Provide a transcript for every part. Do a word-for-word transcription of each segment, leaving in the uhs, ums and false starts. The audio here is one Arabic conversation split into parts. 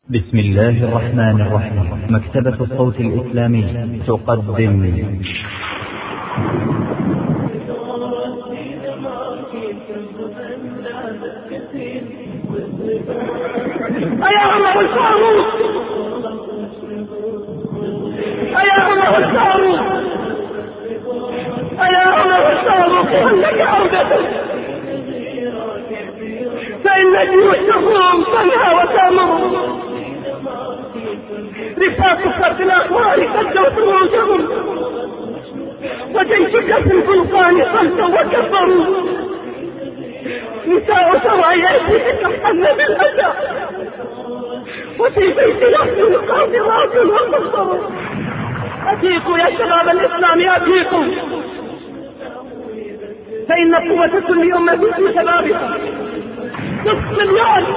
بسم الله الرحمن الرحيم. مكتبة الصوت الإسلامي تقدم أيا عمر الفاروق، أيا عمر الفاروق، أيا عمر الفاروق، هل لك عودة؟ فإن جيوش الروم تنهى وتأمر، رفاقك في الأخبار قدوا رؤوسهم، وجيشك في الفلقان صلوا وكفروا، نساء سراياتك تحن بالأذى، وفي بيت لحم قاصرات وقصر. أتيقوا يا شباب الإسلام، أتيقوا، فإن قوة كل أمة في شبابها. نصف مليون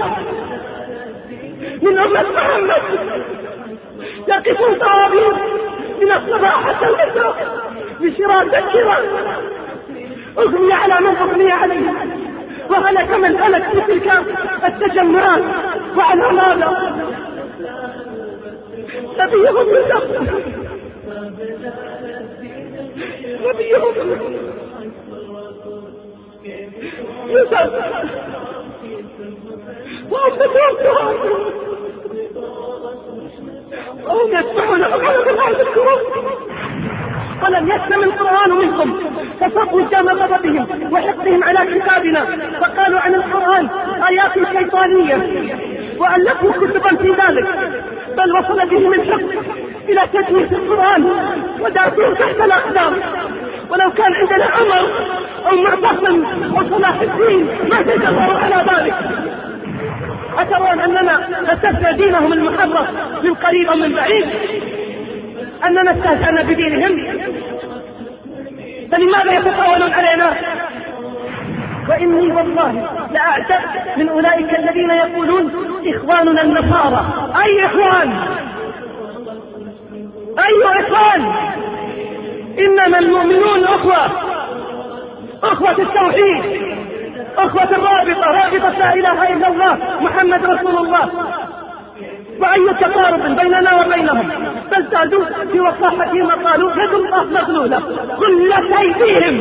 من أمة محمد يقفون طوابير من الصباح حتى المساء بشراء تذكرة. أغني على من أغني عليه، وهلك من هلك في تلك التجمعات. وعلى ماذا؟ نبيهم يسخ، نبيهم يسخ، وهم يتوقعون وهم يسمعون أبعاد العهد الكرام. ولم يسلم القرآن منكم، فصفوا جام غضبهم وحقدهم على كتابنا، فقالوا عن القرآن آيات شيطانية وألفوا كتبا في ذلك، بل وصل بهم الحق إلى تدوير القرآن وداسوه تحت الأقدام. ولو كان عندنا عمر أو معتصم أو صلاح الدين ما تجرؤوا على ذلك. أترون أننا نستهزئ دينهم المحرف من قريب ومن بعيد، أننا استهزأنا بدينهم، فلماذا يتطاولون علينا؟ وإني والله لأعجب من أولئك الذين يقولون إخواننا النصارى. أي إخوان؟ أي إخوان؟ إنما المؤمنون أخوة، أخوة التوحيد، أخوة الرابطة، رابطة لا إله إلا الله محمد رسول الله. وأي تقارب بيننا وبينهم؟ بل زادوا في وقاحتهم وقالوا يد الله مغلولة، غلت أيديهم،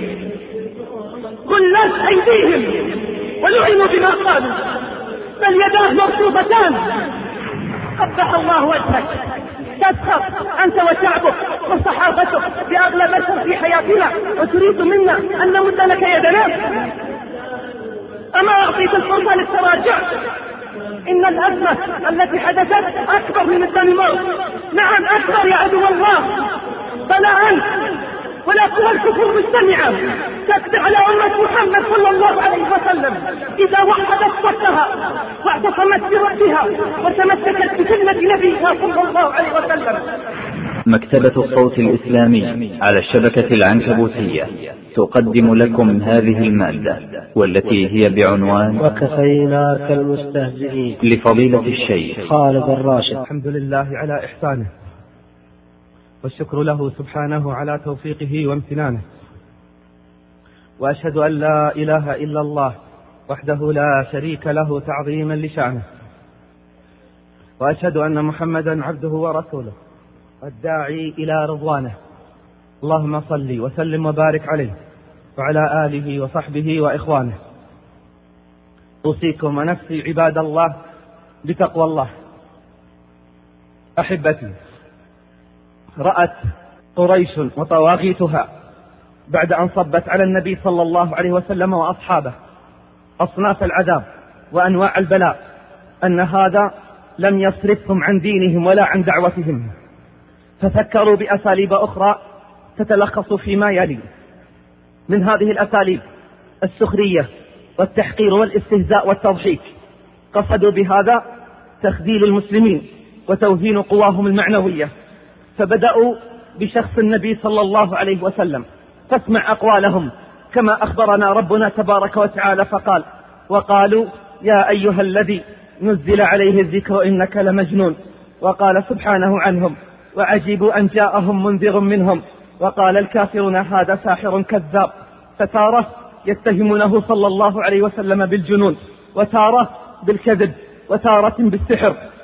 غلت أيديهم ولعنوا بما قالوا، بل يداه مبسوطتان. قبح الله وجهك، تسخر أنت وشعبك وصحافتك بأغلى بشر في حياتنا، وتريد منا أن نمد لك يدنا؟ أما أعطيت الفرصة للتراجع؟ إن الأزمة التي حدثت أكبر من الدنمارك. نعم أكبر يا عدو الله، بلا أنت ولا قوى الكفر مجتمعة تتبع على أمة محمد صلى الله عليه وسلم إذا وحدت صفها واعتصمت بربها وتمسكت بسنة نبيها صلى الله عليه وسلم. مكتبة الصوت الإسلامي على الشبكة العنكبوتية تقدم لكم هذه المادة، والتي هي بعنوان وكفيناك المستهزئين، لفضيلة الشيخ خالد الراشد. الحمد لله على إحسانه، والشكر له سبحانه على توفيقه وامتنانه، وأشهد أن لا إله إلا الله وحده لا شريك له تعظيما لشأنه، وأشهد أن محمدا عبده ورسوله الداعي إلى رضوانه. اللهم صل وسلم وبارك عليه وعلى آله وصحبه وإخوانه. أوصيكم ونفسي عباد الله بتقوى الله. أحبتي، رأت قريش وطواغيتها بعد أن صبت على النبي صلى الله عليه وسلم وأصحابه أصناف العذاب وأنواع البلاء أن هذا لم يصرفهم عن دينهم ولا عن دعوتهم، ففكروا بأساليب أخرى تتلخص فيما يلي. من هذه الأساليب السخرية والتحقير والاستهزاء والتضحيك. قصدوا بهذا تخذيل المسلمين وتوهين قواهم المعنوية، فبدأوا بشخص النبي صلى الله عليه وسلم. فاسمع أقوالهم كما أخبرنا ربنا تبارك وتعالى فقال: وقالوا يا أيها الذي نزل عليه الذكر إنك لمجنون. وقال سبحانه عنهم: وعجبوا أن جاءهم منذر منهم وقال الكافرون هذا ساحر كذاب. فتارة يتهمونه صلى الله عليه وسلم بالجنون، وتارة بالكذب، وتارة بالسحر،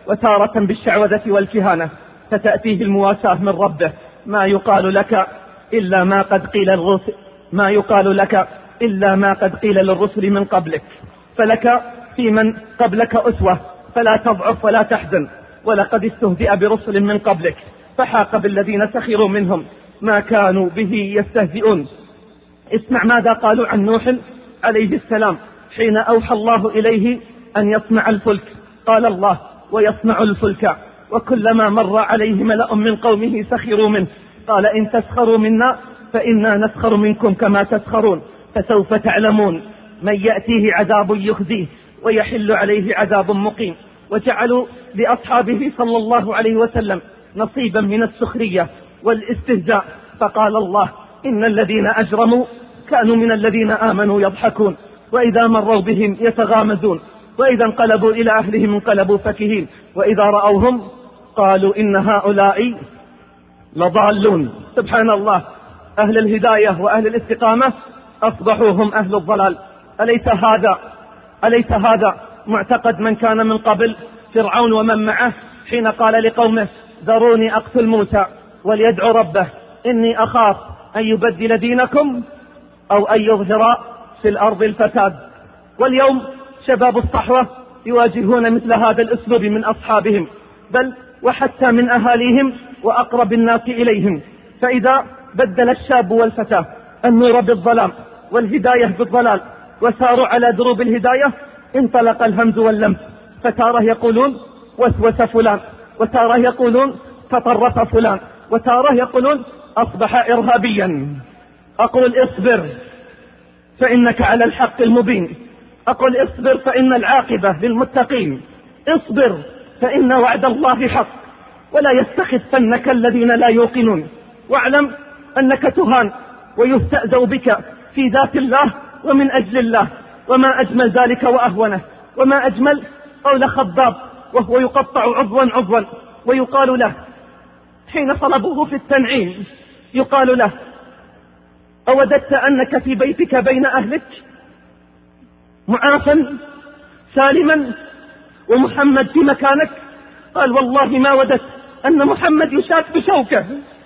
وتارة بالشعوذة والكهانة، فتأتيه المواساة من ربه. ما يقال لك إلا ما قد قيل الرسل ما يقال لك إلا ما قد قيل للرسل من قبلك، فلك في من قبلك أسوة، فلا تضعف ولا تحزن. ولقد استهزئ برسل من قبلك فحاق بالذين سخروا منهم ما كانوا به يستهزئون. اسمع ماذا قالوا عن نوح عليه السلام حين أوحى الله إليه أن يصنع الفلك. قال الله: ويصنع الفلك وكلما مر عليه ملأ من قومه سخروا منه قال إن تسخروا منا فإنا نسخر منكم كما تسخرون، فسوف تعلمون من يأتيه عذاب يخزيه ويحل عليه عذاب مقيم. وجعلوا لأصحابه صلى الله عليه وسلم نصيبا من السخرية والاستهزاء، فقال الله: إن الذين أجرموا كانوا من الذين آمنوا يضحكون، وإذا مروا بهم يتغامزون، وإذا انقلبوا إلى أهلهم انقلبوا فكهين، وإذا رأوهم قالوا إن هؤلاء لضالون. سبحان الله، أهل الهداية وأهل الاستقامة أصبحوا هم أهل الضلال. أليس هذا أليس هذا معتقد من كان من قبل فرعون ومن معه حين قال لقومه: ذروني أقتل موسى وليدعو ربه إني أخاف أن يبدل دينكم أو أن يظهر في الأرض الفساد. واليوم شباب الصحوة يواجهون مثل هذا الأسلوب من أصحابهم، بل وحتى من أهاليهم وأقرب الناس إليهم. فإذا بدل الشاب والفتاة النور بالظلام والهداية بالضلال وساروا على دروب الهداية انطلق الهمز واللمس، فتارة يقولون وسوس فلان، وتارة يقولون تطرف فلان، وتارة يقولون أصبح إرهابيا. أقول اصبر فإنك على الحق المبين، أقول اصبر فإن العاقبة للمتقين، اصبر فإن وعد الله حق ولا يستخفنك الذين لا يوقنون. واعلم أنك تهان ويستأذى بك في ذات الله ومن أجل الله، وما أجمل ذلك وأهونه، وما أجمل قول خباب وهو يقطع عضوا عضوا ويقال له حين طلبوه في التنعيم، يقال له: أوددت أنك في بيتك بين أهلك معافا سالما ومحمد في مكانك؟ قال: والله ما وددت أن محمد يشاك بشوكه،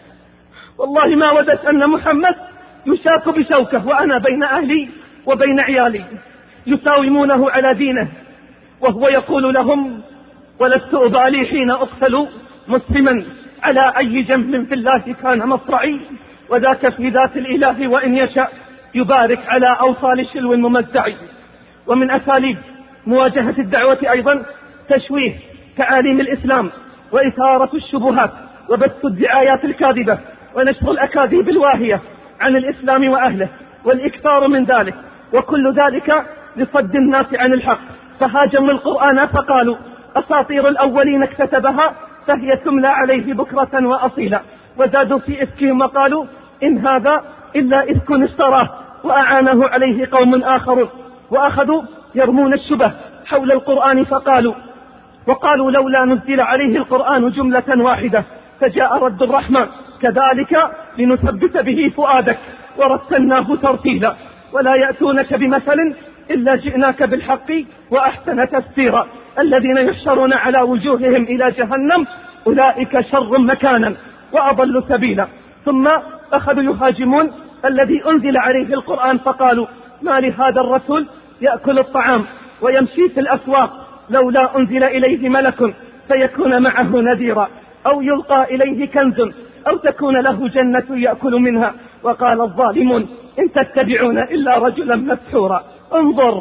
والله ما وددت أن محمد يشاك بشوكه وأنا بين أهلي وبين عيالي يساومونه على دينه، وهو يقول لهم: ولست أبالي حين أقتل مسلما على أي جنب في الله كان مصرعي، وذاك في ذات الإله وإن يشاء يبارك على أوصال الشلو الممزع. ومن أساليب مواجهة الدعوة أيضا تشويه تعاليم الإسلام وإثارة الشبهات وبث الدعايات الكاذبة ونشر الأكاذيب الواهية عن الإسلام وأهله والإكثار من ذلك، وكل ذلك لصد الناس عن الحق. فهاجموا القرآن فقالوا: أساطير الأولين اكتتبها فهي تملى عليه بكرة وأصيلا. وزادوا في إفكهم وقالوا: إن هذا إلا إفك اشتراه وأعانه عليه قوم آخرون. وأخذوا يرمون الشبه حول القرآن فقالوا وقالوا: لولا نزل عليه القرآن جملة واحدة، فجاء رد الرحمن: كذلك لنثبت به فؤادك ورتلناه ترتيلا. ولا يأتونك بمثل إلا جئناك بالحق وأحسن تفسيرا. الذين يحشرون على وجوههم إلى جهنم أولئك شر مكانا وأضل سبيلا. ثم أخذوا يهاجمون الذي أنزل عليه القرآن فقالوا: ما لهذا الرسول يأكل الطعام ويمشي في الأسواق، لولا أنزل إليه ملك فيكون معه نذيرا، أو يلقى إليه كنز أو تكون له جنة يأكل منها. وقال الظالمون: إن تتبعون إلا رجلا مسحورا. انظر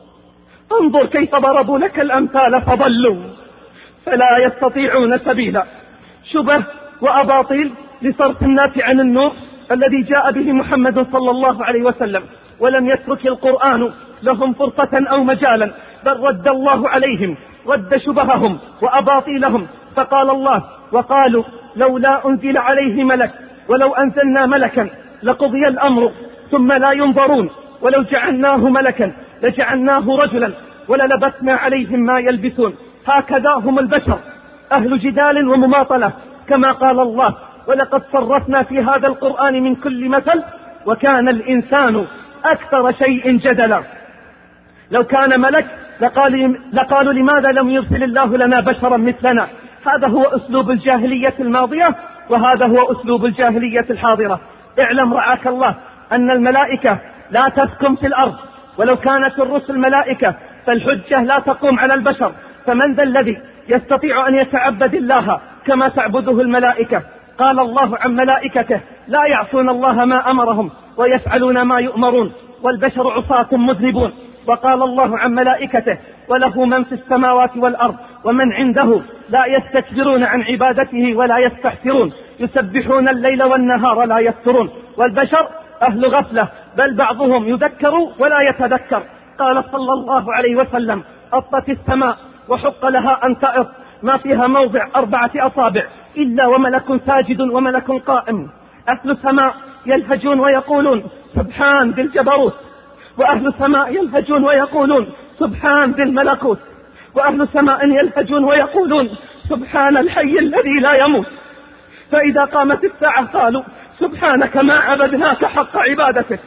انظر كيف ضربوا لك الأمثال فضلوا فلا يستطيعون سبيلا. شبه وأباطيل لصرف الناس عن النور الذي جاء به محمد صلى الله عليه وسلم، ولم يترك القرآن لهم فرصة أو مجالا، بل رد الله عليهم رد شبههم وأباطيلهم. فقال الله: وقالوا لولا أنزل عليه ملك، ولو أنزلنا ملكا لقضي الأمر ثم لا ينظرون، ولو جعلناه ملكا لجعلناه رجلا وللبسنا عليهم ما يلبسون. هكذا هم البشر، أهل جدال ومماطلة، كما قال الله: ولقد صرفنا في هذا القرآن من كل مثل وكان الإنسان أكثر شيء جدلا. لو كان ملك لقالوا, لقالوا لماذا لم يرسل الله لنا بشرا مثلنا. هذا هو أسلوب الجاهلية الماضية، وهذا هو أسلوب الجاهلية الحاضرة. اعلم رعاك الله أن الملائكة لا تسكن في الأرض، ولو كانت الرسل ملائكة فالحجة لا تقوم على البشر. فمن ذا الذي يستطيع أن يتعبد الله كما تعبده الملائكة؟ قال الله عن ملائكته: لا يعصون الله ما أمرهم ويفعلون ما يؤمرون، والبشر عصاة مذنبون. وقال الله عن ملائكته: وله من في السماوات والأرض ومن عنده لا يستكبرون عن عبادته ولا يستحسرون، يسبحون الليل والنهار لا يفترون. والبشر أهل غفلة، بل بعضهم يذكر ولا يتذكر. قال صلى الله عليه وسلم: أطت السماء وحق لها أن تأط، ما فيها موضع أربعة أصابع إلا وملك ساجد وملك قائم. أهل السماء يلهجون ويقولون: سبحان ذي الجبروت. وأهل السماء يلهجون ويقولون: سبحان ذي الملكوت. وأهل السماء يلهجون ويقولون: سبحان الحي الذي لا يموت. فإذا قامت الساعة قالوا: سبحانك ما عبدناك حق عبادتك.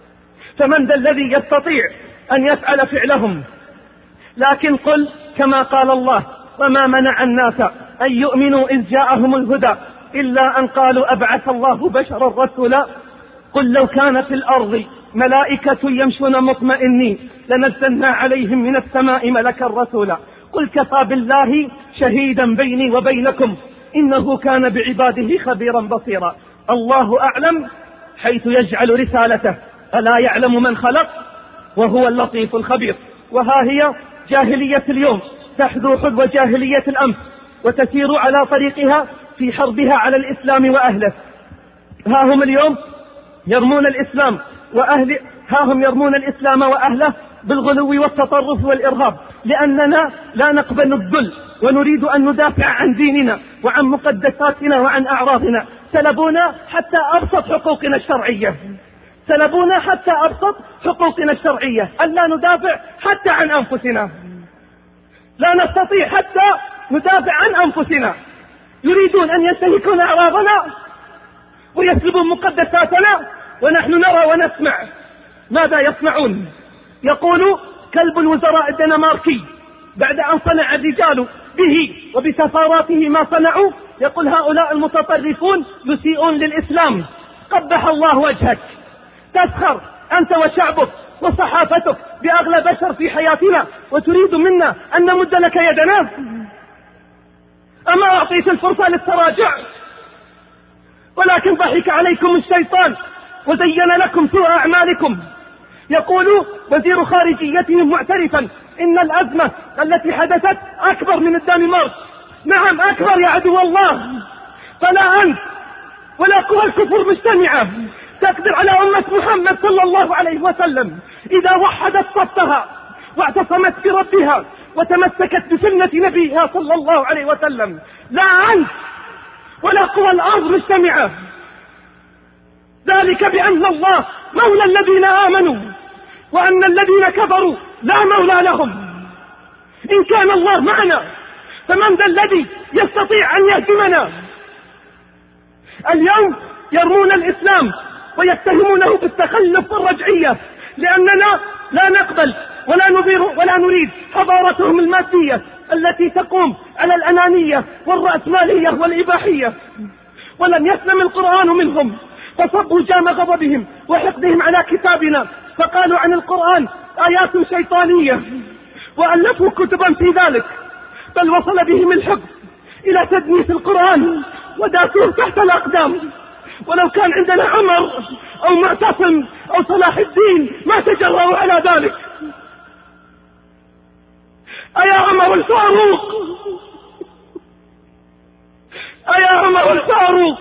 فمن ذا الذي يستطيع أن يفعل فعلهم؟ لكن قل كما قال الله: وما منع الناس أن يؤمنوا إذ جاءهم الهدى إلا أن قالوا أبعث الله بشرا رسولا. قل لو كان في الأرض ملائكة يمشون مطمئنين لنزلنا عليهم من السماء ملكا رسولا. قل كفى بالله شهيدا بيني وبينكم إنه كان بعباده خبيرا بصيرا. الله أعلم حيث يجعل رسالته، ألا يعلم من خلق وهو اللطيف الخبير. وها هي جاهلية اليوم تحذو حذو جاهلية الأمس، وتسير على طريقها في حربها على الإسلام وأهله. ها هم اليوم يرمون الإسلام وأهل ها هم يرمون الإسلام وأهله بالغلو والتطرف والإرهاب، لأننا لا نقبل الذل ونريد أن ندافع عن ديننا وعن مقدساتنا وعن أعراضنا. سلبونا حتى أبسط حقوقنا الشرعية، سلبونا حتى أبسط حقوقنا الشرعية، ألا ندافع حتى عن أنفسنا، لا نستطيع حتى ندافع عن أنفسنا. يريدون أن ينتهكون أعراضنا ويسلبون مقدساتنا، ونحن نرى ونسمع ماذا يصنعون. يقول كلب الوزراء الدنماركي بعد أن صنع الرجال به وبسفاراته ما صنعوا، يقول: هؤلاء المتطرفون يسيئون للإسلام. قبح الله وجهك، تسخر أنت وشعبك وصحافتك بأغلى بشر في حياتنا، وتريد منا أن نمد لك يدنا؟ أما أعطيت الفرصة للتراجع؟ ولكن ضحك عليكم الشيطان وزين لكم سوء أعمالكم. يقول وزير خارجيتهم معترفا إن الأزمة التي حدثت أكبر من الدنمارك. نعم أكبر يا عدو الله، فلا أنت ولا قوى الكفر مجتمعة تقدر على أمة محمد صلى الله عليه وسلم إذا وحدت صفها واعتصمت بربها وتمسكت بسنة نبيها صلى الله عليه وسلم. لا أنت ولا قوى الأرض مجتمعة. ذلك بأن الله مولى الذين آمنوا وأن الذين كفروا لا مولى لهم. إن كان الله معنا فمن ذا الذي يستطيع أن يهزمنا؟ اليوم يرمون الإسلام ويتهمونه بالتخلف والرجعية، لأننا لا نقبل ولا نظير ولا نريد حضارتهم المادية التي تقوم على الأنانية والرأسمالية والإباحية. ولم يسلم القرآن منهم، فصبوا جام غضبهم وحقدهم على كتابنا، فقالوا عن القرآن آيات شيطانية وألفوا كتبا في ذلك، بل وصل بهم الحقد إلى تدنيس القرآن وداسوه تحت الأقدام. ولو كان عندنا عمر أو معتصم أو صلاح الدين ما تجرؤوا على ذلك. أيا عمر الفاروق، أيا عمر الفاروق،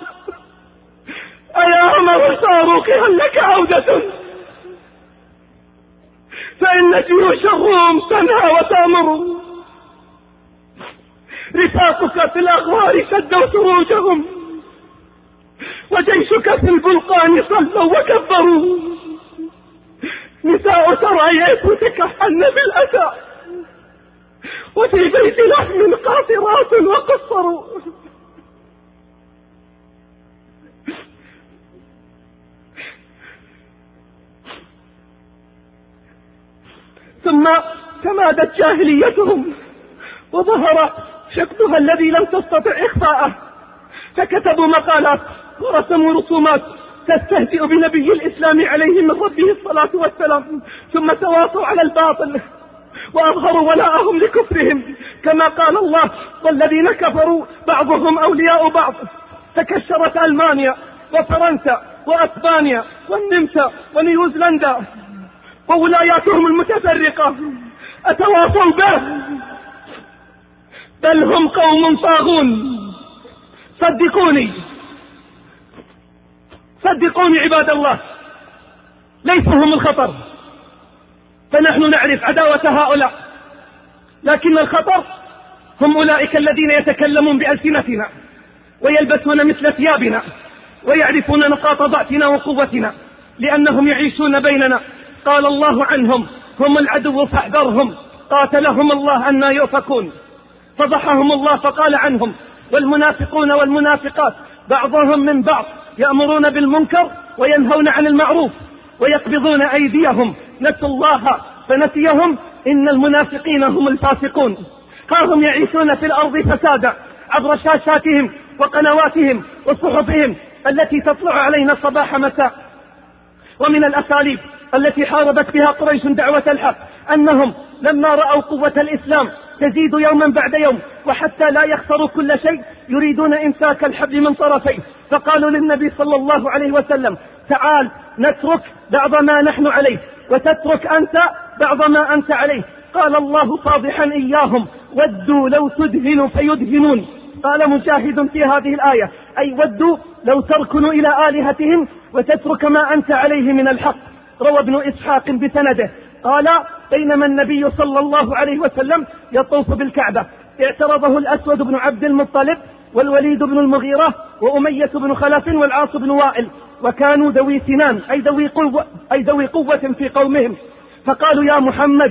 أيا عمر الفاروق، هل لك عودة؟ فإن جيوش الروم تنهى وتأمر، رفاقك في الأغوار شدوا سروجهم، وجيشك في البلقان صلوا وكبروا. نساء سرايا تكحن بالأسى، وفي بيت لحم قاصرات وقصروا. ثم تمادت جاهليتهم وظهر حقدها الذي لم تستطع إخفاءه، فكتبوا مقالات ورسموا رسومات تستهزئ بنبي الإسلام عليه من ربه الصلاة والسلام، ثم تواصوا على الباطل وأظهروا ولاءهم لكفرهم، كما قال الله: والذين كفروا بعضهم أولياء بعض. تكشرت ألمانيا وفرنسا وأسبانيا والنمسا ونيوزيلندا وولاياتهم المتفرقة أتواصوا به، بل هم قوم طاغون. صدقوني صدقوني عباد الله، ليسوا هم الخطر، فنحن نعرف عداوة هؤلاء، لكن الخطر هم أولئك الذين يتكلمون بألسنتنا ويلبسون مثل ثيابنا ويعرفون نقاط ضعفنا وقوتنا، لأنهم يعيشون بيننا. قال الله عنهم: هم العدو فاحذرهم قاتلهم الله أنى يؤفكون. فضحهم الله فقال عنهم: والمنافقون والمنافقات بعضهم من بعض يأمرون بالمنكر وينهون عن المعروف ويقبضون أيديهم نسوا الله فنسيهم إن المنافقين هم الفاسقون. هم يعيشون في الأرض فسادا عبر شاشاتهم وقنواتهم وصحفهم التي تطلع علينا صباح مساء. ومن الأساليب التي حاربت بها قريش دعوة الحق أنهم لما رأوا قوة الإسلام تزيد يوما بعد يوم وحتى لا يخسروا كل شيء يريدون إمساك الحبل من طرفيه، فقالوا للنبي صلى الله عليه وسلم: تعال نترك بعض ما نحن عليه وتترك أنت بعض ما أنت عليه. قال الله فاضحا إياهم: ودوا لو تدهن فيدهنون. قال مجاهد في هذه الآية: أي ودوا لو تركن إلى آلهتهم وتترك ما أنت عليه من الحق. روى ابن إسحاق بسنده قال: بينما النبي صلى الله عليه وسلم يطوف بالكعبة اعترضه الأسود بن عبد المطلب والوليد بن المغيرة وأمية بن خلف والعاص بن وائل، وكانوا ذوي سنان أي ذوي قوة, أي ذوي قوة في قومهم، فقالوا: يا محمد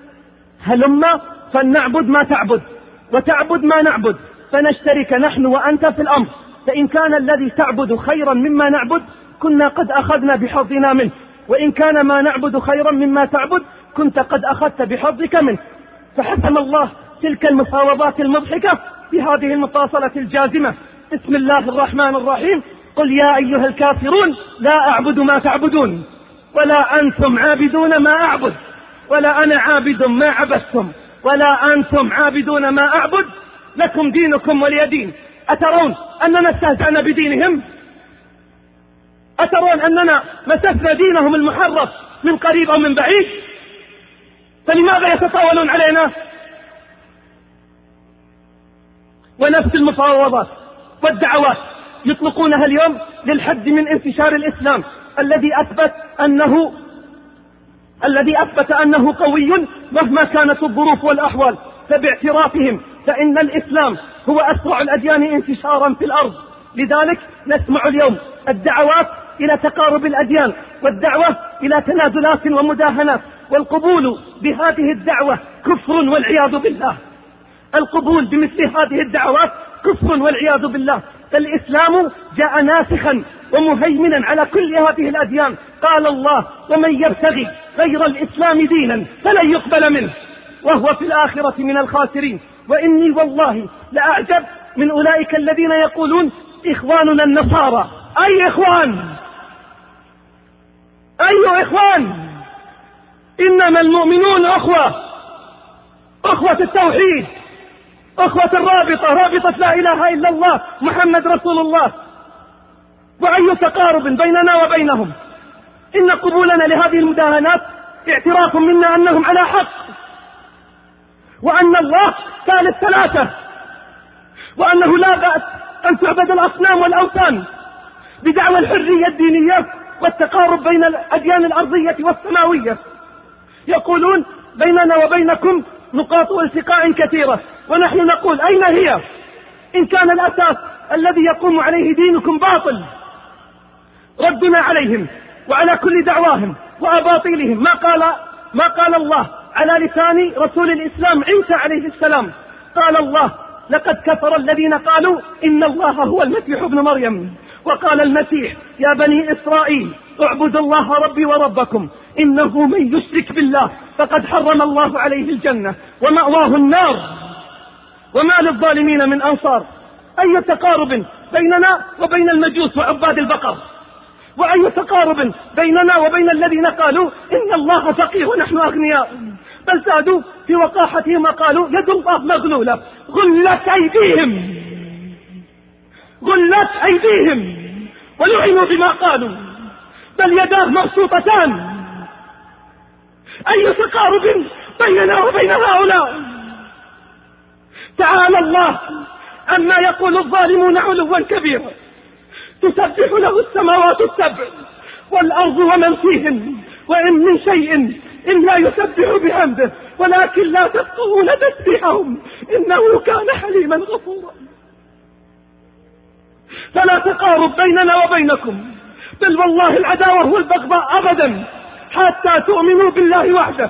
هلما فلنعبد ما تعبد وتعبد ما نعبد، فنشترك نحن وأنت في الأمر، فإن كان الذي تعبد خيرا مما نعبد كنا قد أخذنا بحظنا منه، وإن كان ما نعبد خيرا مما تعبد كنت قد أخذت بحظك منه. فحسم الله تلك المفاوضات المضحكة بهذه المفاصلة الجازمة: بسم الله الرحمن الرحيم: قل يا أيها الكافرون لا أعبد ما تعبدون ولا أنتم عابدون ما أعبد ولا أنا عابد ما عبدتم ولا أنتم عابدون ما أعبد لكم دينكم ولي دين. أترون أننا استهزأنا بدينهم؟ أترون أننا مسسنا دينهم المحرف من قريب أو من بعيد؟ فلماذا يتطاولون علينا؟ ونفس المفاوضات والدعوات يطلقونها اليوم للحد من انتشار الإسلام الذي أثبت أنه الذي أثبت أنه قوي مهما كانت الظروف والأحوال. فباعترافهم فإن الإسلام هو أسرع الأديان انتشارا في الأرض. لذلك نسمع اليوم الدعوات إلى تقارب الأديان والدعوة إلى تنازلات ومداهنات، والقبول بهذه الدعوة كفر والعياذ بالله. القبول بمثل هذه الدعوات كفر والعياذ بالله. فالإسلام جاء ناسخا ومهيمنا على كل هذه الأديان. قال الله: ومن يبتغي غير الإسلام دينا فلن يقبل منه وهو في الآخرة من الخاسرين. وإني والله لأعجب من أولئك الذين يقولون إخواننا النصارى. أي إخوان؟ أي إخوان؟ إنما المؤمنون أخوة، أخوة التوحيد، أخوة الرابطة، رابطة لا إله إلا الله محمد رسول الله. وأي تقارب بيننا وبينهم؟ إن قبولنا لهذه المداهنات اعتراف منا أنهم على حق، وأن الله ثالث ثلاثة، وأنه لا بأس أن تعبد الأصنام والأوثان بدعوى الحرية الدينية والتقارب بين الأديان الأرضية والسماوية. يقولون بيننا وبينكم نقاط التقاء كثيرة، ونحن نقول: أين هي؟ إن كان الأساس الذي يقوم عليه دينكم باطل، ردنا عليهم وعلى كل دعواهم وأباطيلهم ما قال ما قال الله على لسان رسول الإسلام عيسى عليه السلام. قال الله: لقد كفر الذين قالوا إن الله هو المسيح ابن مريم وقال المسيح: يا بني إسرائيل اعبدوا الله ربي وربكم إنه من يشرك بالله فقد حرم الله عليه الجنة ومأواه النار وما للظالمين من أنصار. أي تقارب بيننا وبين المجوس وعباد البقر، وأي تقارب بيننا وبين الذين قالوا إن الله فقير ونحن أغنياء، بل زادوا في وقاحتهم وقالوا يد الله مغلولة غلت أيديهم غلت أيديهم ولعنوا بما قالوا بل يداه مبسوطتان. أي تقارب بيننا وبين هؤلاء؟ تعالى الله عما يقول الظالمون علوا كبيرا. تسبح له السماوات السبع والأرض ومن فيهن وإن من شيء إلا يسبح بحمده ولكن لا تفقهون تسبيحهم إنه كان حليما غفورا. فلا تقارب بيننا وبينكم، بل والله العداوة والبغضاء أبدا حتى تؤمنوا بالله وحده.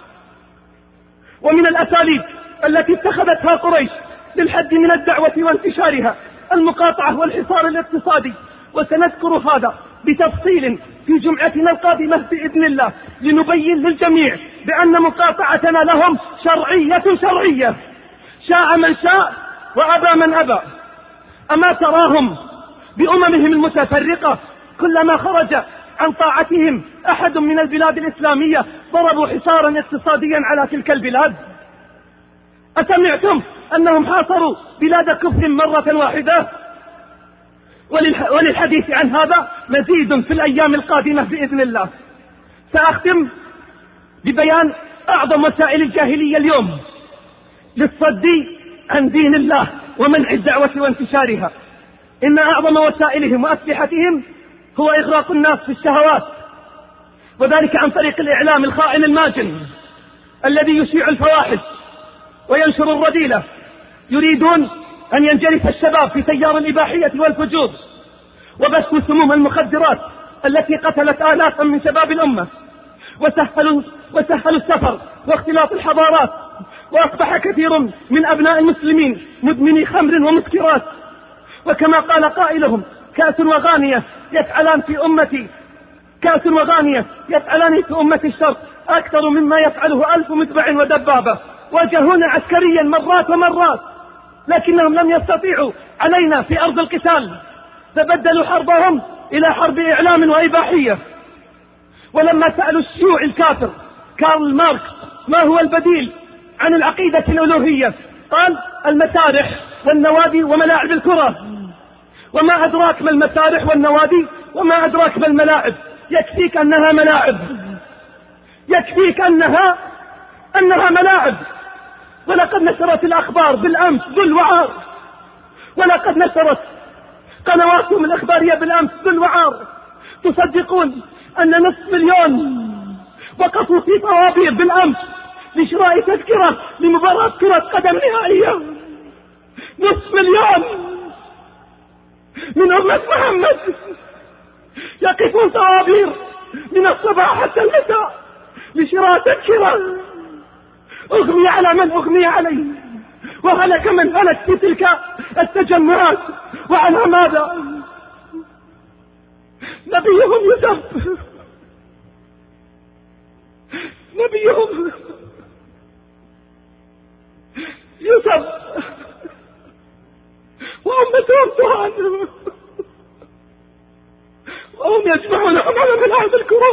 ومن الأساليب التي اتخذتها قريش للحد من الدعوة وانتشارها المقاطعة والحصار الاقتصادي، وسنذكر هذا بتفصيل في جمعتنا القادمة بإذن الله لنبين للجميع بأن مقاطعتنا لهم شرعية شرعية، شاء من شاء وأبى من أبى. أما تراهم بأممهم المتفرقة كلما خرج عن طاعتهم أحد من البلاد الإسلامية ضربوا حصارا اقتصاديا على تلك البلاد؟ أسمعتم أنهم حاصروا بلاد كفر مرة واحدة؟ وللحديث عن هذا مزيد في الأيام القادمة بإذن الله. سأختم ببيان أعظم وسائل الجاهلية اليوم للصد عن دين الله ومنع الدعوة وانتشارها. إن أعظم وسائلهم وأسلحتهم هو إغراق الناس في الشهوات، وذلك عن طريق الإعلام الخائن الماجن الذي يشيع الفواحش وينشر الرذيلة. يريدون أن ينجرف الشباب في تيار الإباحية والفجور وبث سموم المخدرات التي قتلت آلافا من شباب الأمة، وسهلوا, وسهلوا السفر واختلاط الحضارات، وأصبح كثير من أبناء المسلمين مدمني خمر ومسكرات. وكما قال قائلهم: كأس وغانية يفعلان في أمتي كأس وغانية يفعلان في أمة الشرق أكثر مما يفعله ألف متبع ودبابة. واجهونا عسكريا مرات ومرات لكنهم لم يستطيعوا علينا في أرض القتال، فبدلوا حربهم إلى حرب إعلام وإباحية. ولما سألوا الشيوعي الكافر كارل ماركس ما هو البديل عن العقيدة الألوهية، قال: المسارح والنوادي وملاعب الكرة. وما أدراك ما المسارح والنوادي وما أدراك ما الملاعب؟ يكفيك أنها ملاعب، يكفيك أنها أنها ملاعب. ولقد نشرت الأخبار بالأمس ذل وعار، ولقد نشرت قنواتهم الإخبارية بالأمس ذل وعار. تصدقون أن نصف مليون وقفوا في طوابير بالأمس لشراء تذكرة لمباراة كرة قدم نهائية؟ نصف مليون من أمة محمد يقفون طوابير من الصباح حتى المساء لشراء تذكرة. أغمي على من أغمي عليه، وهلك من هلك في تلك التجمعات. وعنها ماذا؟ نبيهم يسب، نبيهم يسب وأمتهم تهان، وهم يجمعونهم على ملاعب الكرة.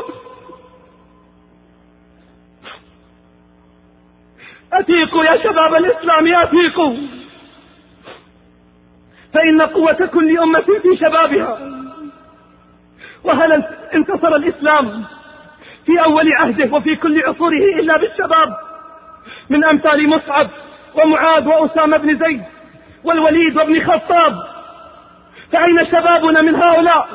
أتيقوا يا شباب الإسلام، أتيقوا، فإن قوة كل أمة في شبابها. وهل انتصر الإسلام في أول عهده وفي كل عصوره إلا بالشباب، من أمثال مصعب ومعاذ وأسامة بن زيد والوليد وابن خطاب؟ فأين شبابنا من هؤلاء؟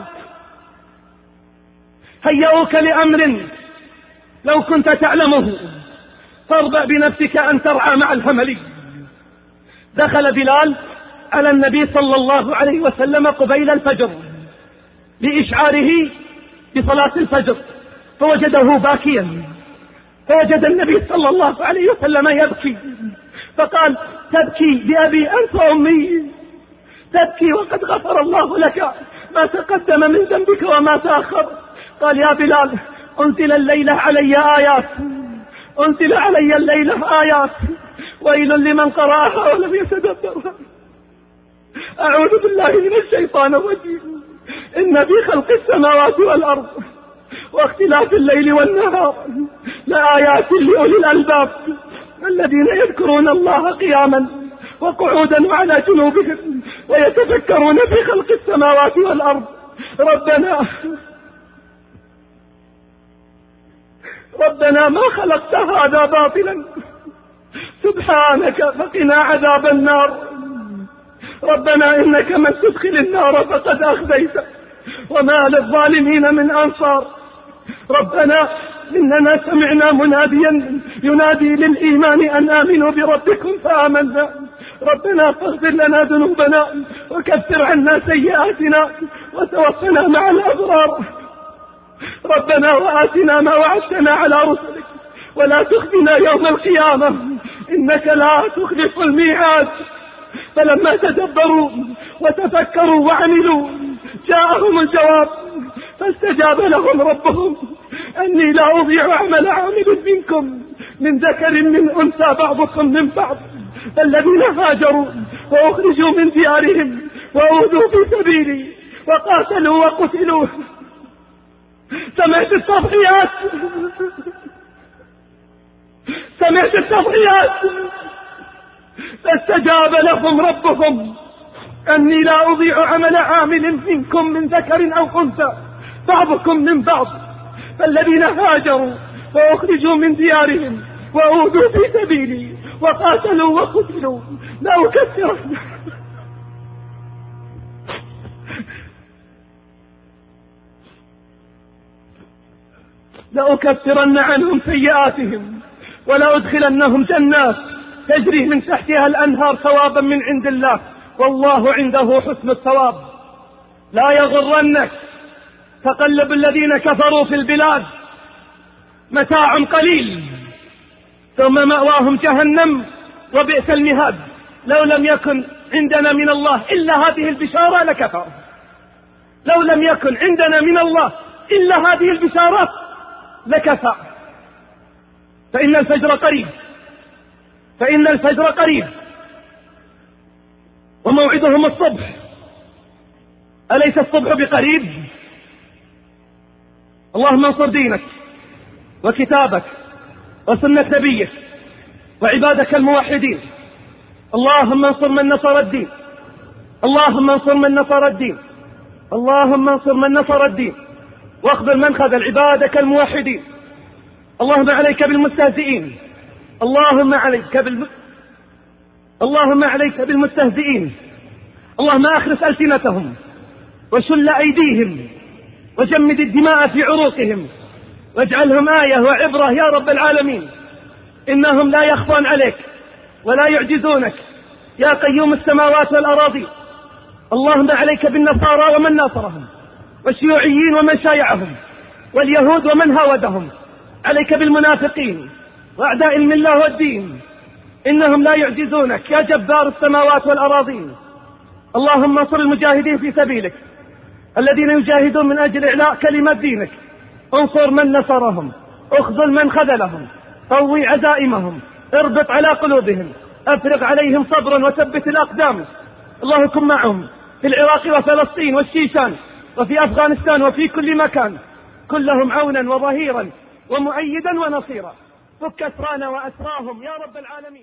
هيئوك لأمر لو كنت تعلمه فارضع بنفسك أن ترعى مع الهمل. دخل بلال على النبي صلى الله عليه وسلم قبيل الفجر لإشعاره بصلاة الفجر، فوجده باكيا، فوجد النبي صلى الله عليه وسلم يبكي، فقال: تبكي بأبي أنت وأمي، تبكي وقد غفر الله لك ما تقدم من ذنبك وما تأخر. قال يا بلال أنزل الليلة علي آيات، أنزل علي الليلة آيات، ويل لمن قرأها ولم يتدبرها. أعوذ بالله من الشيطان الرجيم. إن في خلق السماوات والأرض واختلاف الليل والنهار لآيات لأولي الألباب الذين يذكرون الله قياما وقعودا وعلى جنوبهم ويتفكرون في خلق السماوات والأرض. ربنا ربنا ما خلقت هذا باطلا سبحانك فقنا عذاب النار. ربنا إنك من تدخل النار فقد أخزيته وما للظالمين من أنصار. ربنا إننا سمعنا مناديا ينادي للإيمان أن آمنوا بربكم فآمنا. ربنا فاغفر لنا ذنوبنا وكفر عنا سيئاتنا وتوفنا مع الأبرار. ربنا وآتنا ما وعدتنا على رسلك ولا تخزنا يوم القيامة إنك لا تخلف الميعاد. فلما تدبروا وتفكروا وعملوا جاءهم الجواب فاستجاب لهم ربهم أني لا أضيع عمل عامل منكم من ذكر من أنثى بعضكم من بعض. الذين هاجروا وأخرجوا من ديارهم وأوذوا في سبيلي وقاتلوا وقتلوا. سمعت التضحيات، سمعت التضحيات فاستجاب لهم ربهم أني لا أضيع عمل عامل منكم من ذكر أو أنثى بعضكم من بعض. فالذين هاجروا وأخرجوا من ديارهم وأوذوا في سبيلي وقاتلوا وقتلوا لأكفرن لأكفرن عنهم سيئاتهم ولأدخلنهم جنات تجري من تحتها الأنهار ثوابا من عند الله والله عنده حسن الثواب. لا يغرنك تقلب الذين كفروا في البلاد، متاع قليل ثم مأواهم جهنم وبئس المهاد. لو لم يكن عندنا من الله إلا هذه البشارة لكفر. لو لم يكن عندنا من الله إلا هذه البشارات لكفى. فإن الفجر قريب، فإن الفجر قريب وموعدهم الصبح. أليس الصبح بقريب؟ اللهم انصر دينك وكتابك وسنة نبيك وعبادك الموحدين. اللهم انصر من نصر الدين، اللهم انصر من نصر الدين، اللهم انصر من نصر الدين واخذل من خذل عبادك الموحدين. اللهم عليك بالمستهزئين، اللهم عليك بالم... اللهم عليك بالمستهزئين. اللهم أخرس ألسنتهم وشل أيديهم وجمد الدماء في عروقهم واجعلهم آية وعبرة يا رب العالمين. إنهم لا يخفون عليك ولا يعجزونك يا قيوم السماوات والأراضي. اللهم عليك بالنصارى ومن ناصرهم والشيوعيين ومن شايعهم واليهود ومن هاودهم. عليك بالمنافقين وأعداء الملة والدين، إنهم لا يعجزونك يا جبار السماوات والأراضين. اللهم انصر المجاهدين في سبيلك الذين يجاهدون من أجل إعلاء كلمة دينك. انصر من نصرهم، اخذل من خذلهم، قوي عزائمهم، اربط على قلوبهم، افرغ عليهم صبرا وثبت الأقدام. الله كن معهم في العراق وفلسطين والشيشان وفي أفغانستان وفي كل مكان، كلهم عونا وظهيرا ومؤيدا ونصيرا. فك أسرانا وأسراهم يا رب العالمين.